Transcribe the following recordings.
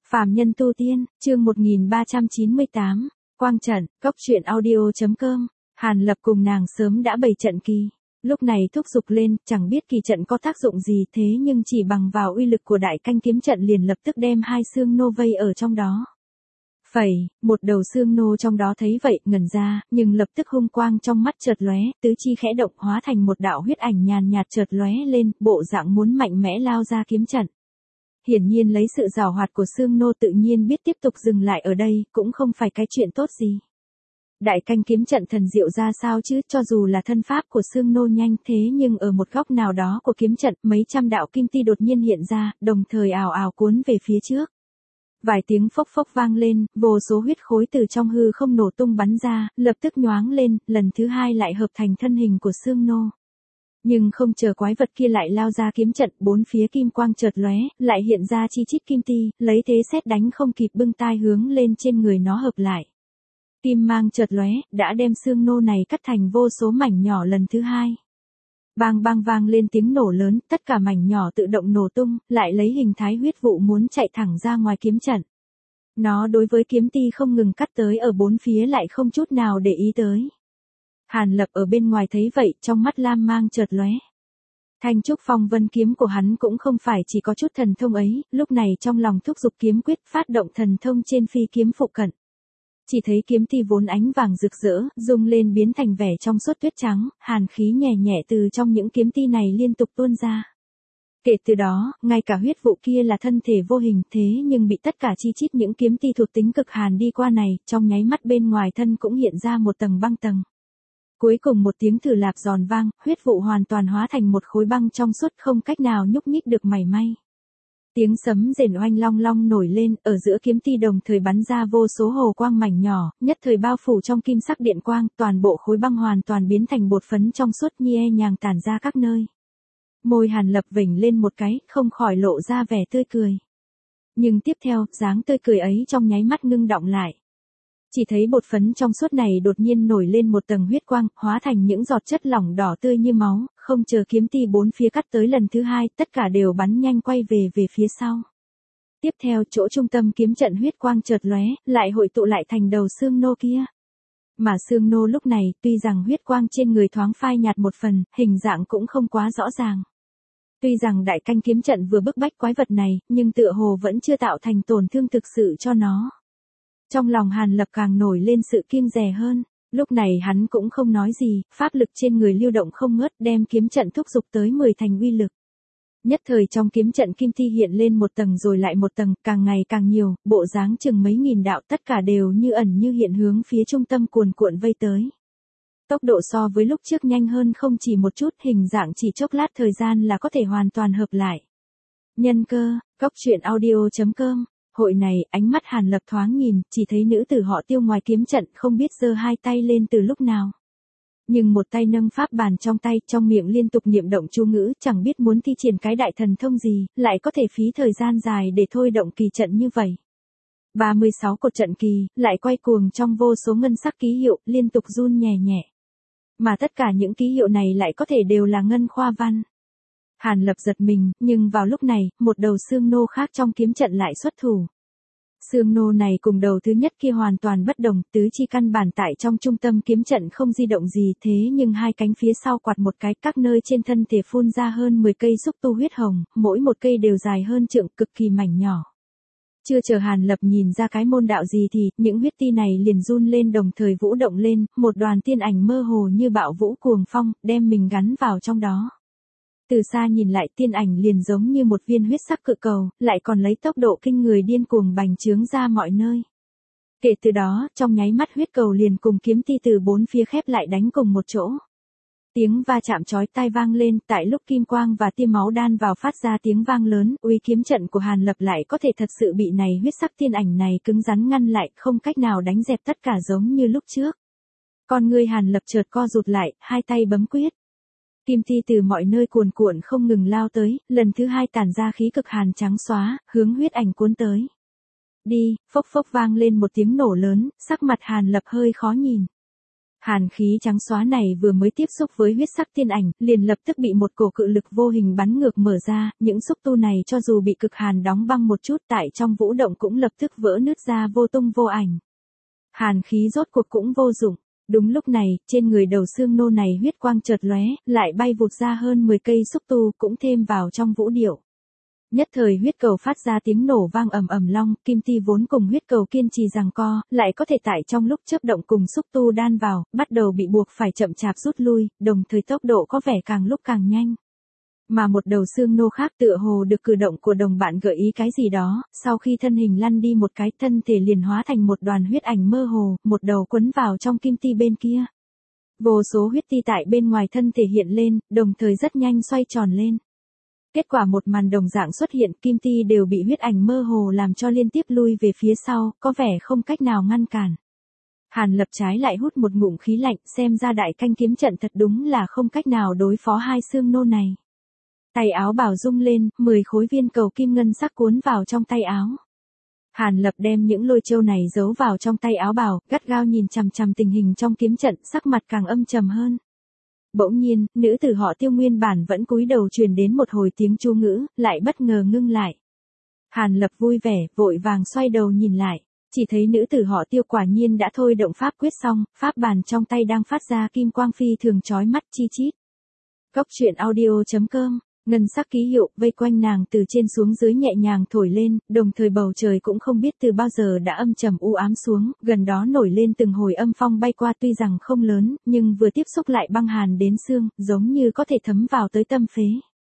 Phàm nhân tu tiên, chương 1398, Quang trận, cốc truyện audio.com. Hàn Lập cùng nàng sớm đã bày trận kỳ. Lúc này thúc giục lên, chẳng biết kỳ trận có tác dụng gì thế nhưng chỉ bằng vào uy lực của đại canh kiếm trận liền lập tức đem hai xương nô vây ở trong đó. Một đầu xương nô trong đó thấy vậy ngẩn ra, nhưng lập tức hung quang trong mắt chợt lóe, tứ chi khẽ động hóa thành một đạo huyết ảnh nhàn nhạt chợt lóe lên, bộ dạng muốn mạnh mẽ lao ra kiếm trận. Hiển nhiên lấy sự giàu hoạt của xương nô tự nhiên biết tiếp tục dừng lại ở đây, cũng không phải cái chuyện tốt gì. Đại canh kiếm trận thần diệu ra sao chứ, cho dù là thân pháp của xương nô nhanh thế nhưng ở một góc nào đó của kiếm trận, mấy trăm đạo kim ti đột nhiên hiện ra, đồng thời ào ào cuốn về phía trước. Vài tiếng phốc phốc vang lên, vô số huyết khối từ trong hư không nổ tung bắn ra, lập tức nhoáng lên, lần thứ hai lại hợp thành thân hình của xương nô. Nhưng không chờ quái vật kia lại lao ra kiếm trận, bốn phía kim quang chợt lóe, lại hiện ra chi chít kim ti, lấy thế sét đánh không kịp bưng tai hướng lên trên người nó hợp lại. Kim mang chợt lóe, đã đem xương nô này cắt thành vô số mảnh nhỏ lần thứ hai. Bang bang vang lên tiếng nổ lớn, tất cả mảnh nhỏ tự động nổ tung, lại lấy hình thái huyết vụ muốn chạy thẳng ra ngoài kiếm trận. Nó đối với kiếm ti không ngừng cắt tới ở bốn phía lại không chút nào để ý tới. Hàn Lập ở bên ngoài thấy vậy, trong mắt lam mang chợt lóe. Thanh trúc phong vân kiếm của hắn cũng không phải chỉ có chút thần thông ấy, lúc này trong lòng thúc giục kiếm quyết phát động thần thông trên phi kiếm phụ cận. Chỉ thấy kiếm ti vốn ánh vàng rực rỡ, rung lên biến thành vẻ trong suốt tuyết trắng, hàn khí nhẹ nhẹ từ trong những kiếm ti này liên tục tuôn ra. Kể từ đó, ngay cả huyết vụ kia là thân thể vô hình thế nhưng bị tất cả chi chít những kiếm ti thuộc tính cực hàn đi qua này, trong nháy mắt bên ngoài thân cũng hiện ra một tầng băng tầng. Cuối cùng một tiếng thử lạp giòn vang, huyết vụ hoàn toàn hóa thành một khối băng trong suốt không cách nào nhúc nhích được mảy may. Tiếng sấm rền oanh long long nổi lên, ở giữa kiếm ti đồng thời bắn ra vô số hồ quang mảnh nhỏ, nhất thời bao phủ trong kim sắc điện quang, toàn bộ khối băng hoàn toàn biến thành bột phấn trong suốt nhẹ nhàng tản ra các nơi. Môi Hàn Lập vểnh lên một cái, không khỏi lộ ra vẻ tươi cười. Nhưng tiếp theo, dáng tươi cười ấy trong nháy mắt ngưng đọng lại. Chỉ thấy bột phấn trong suốt này đột nhiên nổi lên một tầng huyết quang, hóa thành những giọt chất lỏng đỏ tươi như máu, không chờ kiếm ti bốn phía cắt tới lần thứ hai, tất cả đều bắn nhanh quay về phía sau. Tiếp theo chỗ trung tâm kiếm trận huyết quang chợt lóe, lại hội tụ lại thành đầu xương nô kia. Mà xương nô lúc này, tuy rằng huyết quang trên người thoáng phai nhạt một phần, hình dạng cũng không quá rõ ràng. Tuy rằng đại canh kiếm trận vừa bức bách quái vật này, nhưng tựa hồ vẫn chưa tạo thành tổn thương thực sự cho nó. Trong lòng Hàn Lập càng nổi lên sự kiêng dè hơn, lúc này hắn cũng không nói gì, pháp lực trên người lưu động không ngớt đem kiếm trận thúc giục tới 10 thành uy lực. Nhất thời trong kiếm trận kim thi hiện lên một tầng rồi lại một tầng, càng ngày càng nhiều, bộ dáng chừng mấy nghìn đạo tất cả đều như ẩn như hiện hướng phía trung tâm cuồn cuộn vây tới. Tốc độ so với lúc trước nhanh hơn không chỉ một chút, hình dạng chỉ chốc lát thời gian là có thể hoàn toàn hợp lại. Nhân cơ, cốc truyện audio.com. Hội này, ánh mắt Hàn Lập thoáng nhìn, chỉ thấy nữ tử họ Tiêu ngoài kiếm trận không biết giơ hai tay lên từ lúc nào. Nhưng một tay nâng pháp bàn trong tay, trong miệng liên tục niệm động chú ngữ, chẳng biết muốn thi triển cái đại thần thông gì, lại có thể phí thời gian dài để thôi động kỳ trận như vậy. 36 cột trận kỳ, lại quay cuồng trong vô số ngân sắc ký hiệu, liên tục run nhẹ nhẹ. Mà tất cả những ký hiệu này lại có thể đều là ngân khoa văn. Hàn Lập giật mình, nhưng vào lúc này, một đầu xương nô khác trong kiếm trận lại xuất thủ. Xương nô này cùng đầu thứ nhất kia hoàn toàn bất đồng, tứ chi căn bản tại trong trung tâm kiếm trận không di động gì thế nhưng hai cánh phía sau quạt một cái, các nơi trên thân thể phun ra hơn 10 cây xúc tu huyết hồng, mỗi một cây đều dài hơn trượng, cực kỳ mảnh nhỏ. Chưa chờ Hàn Lập nhìn ra cái môn đạo gì thì, những huyết ti này liền run lên đồng thời vũ động lên, một đoàn tiên ảnh mơ hồ như bạo vũ cuồng phong, đem mình gắn vào trong đó. Từ xa nhìn lại tiên ảnh liền giống như một viên huyết sắc cự cầu, lại còn lấy tốc độ kinh người điên cuồng bành trướng ra mọi nơi. Kể từ đó, trong nháy mắt huyết cầu liền cùng kiếm ti từ bốn phía khép lại đánh cùng một chỗ. Tiếng va chạm chói tai vang lên, tại lúc kim quang và tia máu đan vào phát ra tiếng vang lớn, uy kiếm trận của Hàn Lập lại có thể thật sự bị này huyết sắc tiên ảnh này cứng rắn ngăn lại, không cách nào đánh dẹp tất cả giống như lúc trước. Con người Hàn Lập chợt co rụt lại, hai tay bấm quyết. Kim ti từ mọi nơi cuồn cuộn không ngừng lao tới, lần thứ hai tản ra khí cực hàn trắng xóa, hướng huyết ảnh cuốn tới. Đi, phốc phốc vang lên một tiếng nổ lớn, sắc mặt Hàn Lập hơi khó nhìn. Hàn khí trắng xóa này vừa mới tiếp xúc với huyết sắc tiên ảnh, liền lập tức bị một cổ cự lực vô hình bắn ngược mở ra, những xúc tu này cho dù bị cực hàn đóng băng một chút tại trong vũ động cũng lập tức vỡ nứt ra vô tung vô ảnh. Hàn khí rốt cuộc cũng vô dụng. Đúng lúc này, trên người đầu xương nô này huyết quang chợt lóe, lại bay vụt ra hơn 10 cây xúc tu cũng thêm vào trong vũ điệu. Nhất thời huyết cầu phát ra tiếng nổ vang ầm ầm long, kim ti vốn cùng huyết cầu kiên trì giằng co, lại có thể tại trong lúc chớp động cùng xúc tu đan vào, bắt đầu bị buộc phải chậm chạp rút lui, đồng thời tốc độ có vẻ càng lúc càng nhanh. Mà một đầu xương nô khác tựa hồ được cử động của đồng bạn gợi ý cái gì đó, sau khi thân hình lăn đi một cái thân thể liền hóa thành một đoàn huyết ảnh mơ hồ, một đầu quấn vào trong kim ti bên kia. Vô số huyết ti tại bên ngoài thân thể hiện lên, đồng thời rất nhanh xoay tròn lên. Kết quả một màn đồng dạng xuất hiện, kim ti đều bị huyết ảnh mơ hồ làm cho liên tiếp lui về phía sau, có vẻ không cách nào ngăn cản. Hàn Lập trái lại hút một ngụm khí lạnh, xem ra đại canh kiếm trận thật đúng là không cách nào đối phó hai xương nô này. Tay áo bào rung lên, 10 khối viên cầu kim ngân sắc cuốn vào trong tay áo. Hàn Lập đem những lôi châu này giấu vào trong tay áo bào, gắt gao nhìn chằm chằm tình hình trong kiếm trận, sắc mặt càng âm trầm hơn. Bỗng nhiên, nữ tử họ Tiêu nguyên bản vẫn cúi đầu truyền đến một hồi tiếng chú ngữ, lại bất ngờ ngưng lại. Hàn Lập vui vẻ, vội vàng xoay đầu nhìn lại, chỉ thấy nữ tử họ Tiêu quả nhiên đã thôi động pháp quyết xong, pháp bàn trong tay đang phát ra kim quang phi thường chói mắt chi chít. Cốc truyện audio.com. Ngân sắc ký hiệu vây quanh nàng từ trên xuống dưới nhẹ nhàng thổi lên, đồng thời bầu trời cũng không biết từ bao giờ đã âm trầm u ám xuống, gần đó nổi lên từng hồi âm phong bay qua tuy rằng không lớn, nhưng vừa tiếp xúc lại băng hàn đến xương, giống như có thể thấm vào tới tâm phế.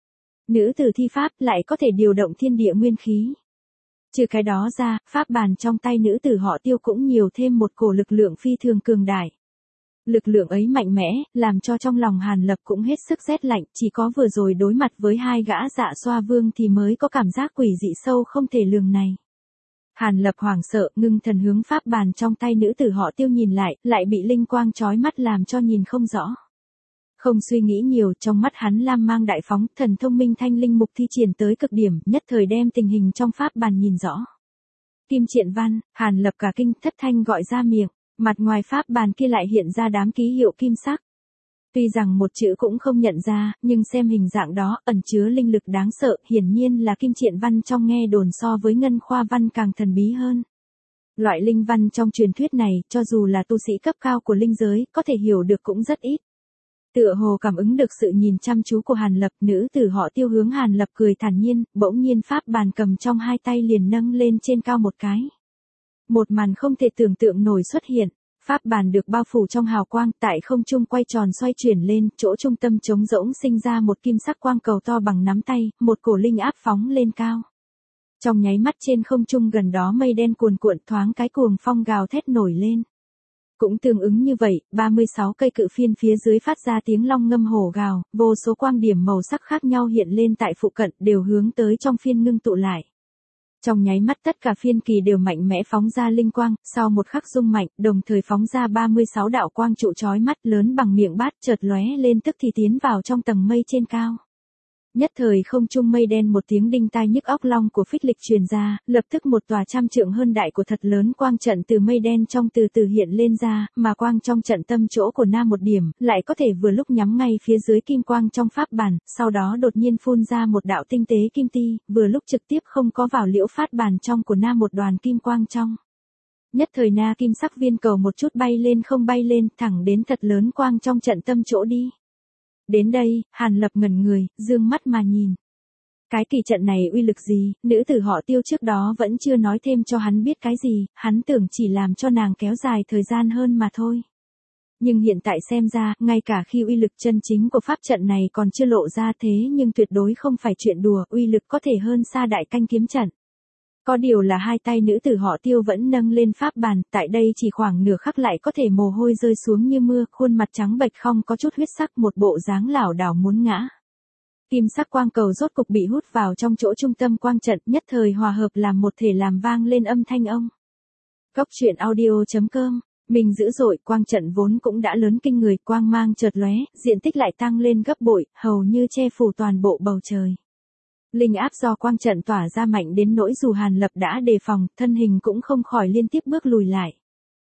Nữ tử thi pháp lại có thể điều động thiên địa nguyên khí. Trừ cái đó ra, pháp bàn trong tay nữ tử họ Tiêu cũng nhiều thêm một cổ lực lượng phi thường cường đại. Lực lượng ấy mạnh mẽ, làm cho trong lòng Hàn Lập cũng hết sức rét lạnh, chỉ có vừa rồi đối mặt với hai gã dạ xoa vương thì mới có cảm giác quỷ dị sâu không thể lường này. Hàn Lập hoảng sợ, ngưng thần hướng pháp bàn trong tay nữ tử họ Tiêu nhìn lại bị linh quang chói mắt làm cho nhìn không rõ. Không suy nghĩ nhiều, trong mắt hắn lam mang đại phóng, thần thông minh thanh linh mục thi triển tới cực điểm, nhất thời đem tình hình trong pháp bàn nhìn rõ. Kim Triện Văn, Hàn Lập cả kinh thất thanh gọi ra miệng. Mặt ngoài pháp bàn kia lại hiện ra đám ký hiệu kim sắc. Tuy rằng một chữ cũng không nhận ra, nhưng xem hình dạng đó ẩn chứa linh lực đáng sợ, hiển nhiên là kim triện văn trong nghe đồn so với ngân khoa văn càng thần bí hơn. Loại linh văn trong truyền thuyết này, cho dù là tu sĩ cấp cao của linh giới, có thể hiểu được cũng rất ít. Tựa hồ cảm ứng được sự nhìn chăm chú của Hàn Lập, nữ tử họ Tiêu hướng Hàn Lập cười thản nhiên, bỗng nhiên pháp bàn cầm trong hai tay liền nâng lên trên cao một cái. Một màn không thể tưởng tượng nổi xuất hiện, pháp bàn được bao phủ trong hào quang, tại không trung quay tròn xoay chuyển lên, chỗ trung tâm trống rỗng sinh ra một kim sắc quang cầu to bằng nắm tay, một cổ linh áp phóng lên cao. Trong nháy mắt trên không trung gần đó mây đen cuồn cuộn thoáng cái cuồng phong gào thét nổi lên. Cũng tương ứng như vậy, 36 cây cự phiên phía dưới phát ra tiếng long ngâm hổ gào, vô số quang điểm màu sắc khác nhau hiện lên tại phụ cận đều hướng tới trong phiên ngưng tụ lại. Trong nháy mắt tất cả phiên kỳ đều mạnh mẽ phóng ra linh quang, sau một khắc rung mạnh, đồng thời phóng ra 36 đạo quang trụ chói mắt lớn bằng miệng bát chợt lóe lên tức thì tiến vào trong tầng mây trên cao. Nhất thời không trung mây đen một tiếng đinh tai nhức óc long của phích lịch truyền ra, lập tức một tòa trăm trượng hơn đại của thật lớn quang trận từ mây đen trong từ từ hiện lên ra, mà quang trong trận tâm chỗ của nam một điểm, lại có thể vừa lúc nhắm ngay phía dưới kim quang trong pháp bàn, sau đó đột nhiên phun ra một đạo tinh tế kim ti, vừa lúc trực tiếp không có vào liễu phát bàn trong của nam một đoàn kim quang trong. Nhất thời na kim sắc viên cầu một chút bay lên không bay lên, thẳng đến thật lớn quang trong trận tâm chỗ đi. Đến đây, Hàn Lập ngẩn người, dương mắt mà nhìn. Cái kỳ trận này uy lực gì, nữ tử họ Tiêu trước đó vẫn chưa nói thêm cho hắn biết cái gì, hắn tưởng chỉ làm cho nàng kéo dài thời gian hơn mà thôi. Nhưng hiện tại xem ra, ngay cả khi uy lực chân chính của pháp trận này còn chưa lộ ra thế nhưng tuyệt đối không phải chuyện đùa, uy lực có thể hơn xa đại canh kiếm trận. Có điều là hai tay nữ tử họ Tiêu vẫn nâng lên pháp bàn, tại đây chỉ khoảng nửa khắc lại có thể mồ hôi rơi xuống như mưa, khuôn mặt trắng bệch không có chút huyết sắc, một bộ dáng lảo đảo muốn ngã. Kim sắc quang cầu rốt cục bị hút vào trong chỗ trung tâm quang trận, nhất thời hòa hợp làm một thể làm vang lên âm thanh ông. Cốc truyện audio.com. Mình dữ dội, quang trận vốn cũng đã lớn kinh người, quang mang chợt lóe, diện tích lại tăng lên gấp bội, hầu như che phủ toàn bộ bầu trời. Linh áp do quang trận tỏa ra mạnh đến nỗi dù Hàn Lập đã đề phòng, thân hình cũng không khỏi liên tiếp bước lùi lại.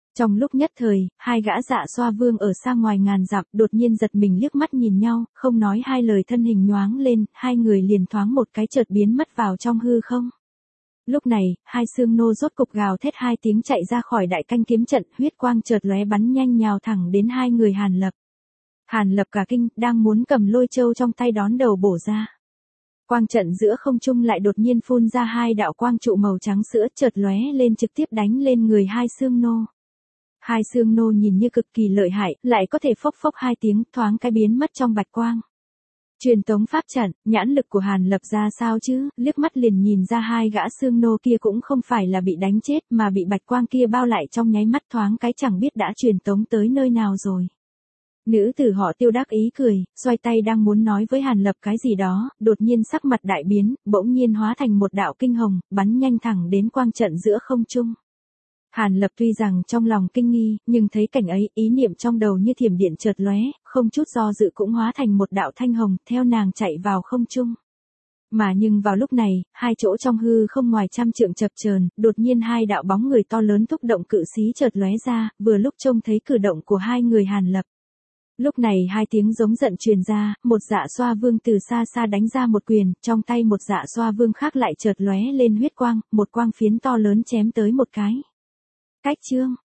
Trong lúc nhất thời, hai gã dạ xoa vương ở xa ngoài ngàn dặm đột nhiên giật mình liếc mắt nhìn nhau, không nói hai lời thân hình nhoáng lên, hai người liền thoáng một cái chợt biến mất vào trong hư không. Lúc này, hai xương nô rốt cục gào thét hai tiếng chạy ra khỏi đại canh kiếm trận, huyết quang chợt lóe bắn nhanh nhào thẳng đến hai người Hàn Lập. Hàn Lập cả kinh, đang muốn cầm lôi châu trong tay đón đầu bổ ra. Quang trận giữa không trung lại đột nhiên phun ra hai đạo quang trụ màu trắng sữa chợt lóe lên trực tiếp đánh lên người hai xương nô. Hai xương nô nhìn như cực kỳ lợi hại, lại có thể phốc phốc hai tiếng thoáng cái biến mất trong bạch quang. Truyền tống pháp trận, nhãn lực của Hàn Lập ra sao chứ, liếc mắt liền nhìn ra hai gã xương nô kia cũng không phải là bị đánh chết mà bị bạch quang kia bao lại trong nháy mắt thoáng cái chẳng biết đã truyền tống tới nơi nào rồi. Nữ tử họ Tiêu đắc ý cười, xoay tay đang muốn nói với Hàn Lập cái gì đó, đột nhiên sắc mặt đại biến, bỗng nhiên hóa thành một đạo kinh hồng, bắn nhanh thẳng đến quang trận giữa không trung. Hàn Lập tuy rằng trong lòng kinh nghi, nhưng thấy cảnh ấy, ý niệm trong đầu như thiểm điện chợt lóe, không chút do dự cũng hóa thành một đạo thanh hồng, theo nàng chạy vào không trung. Mà nhưng vào lúc này, hai chỗ trong hư không ngoài trăm trượng chập chờn, đột nhiên hai đạo bóng người to lớn thúc động cự xí chợt lóe ra, vừa lúc trông thấy cử động của hai người Hàn Lập. Lúc này hai tiếng giống giận truyền ra, một dạ xoa vương từ xa xa đánh ra một quyền, trong tay một dạ xoa vương khác lại chợt lóe lên huyết quang, một quang phiến to lớn chém tới một cái. Cách chương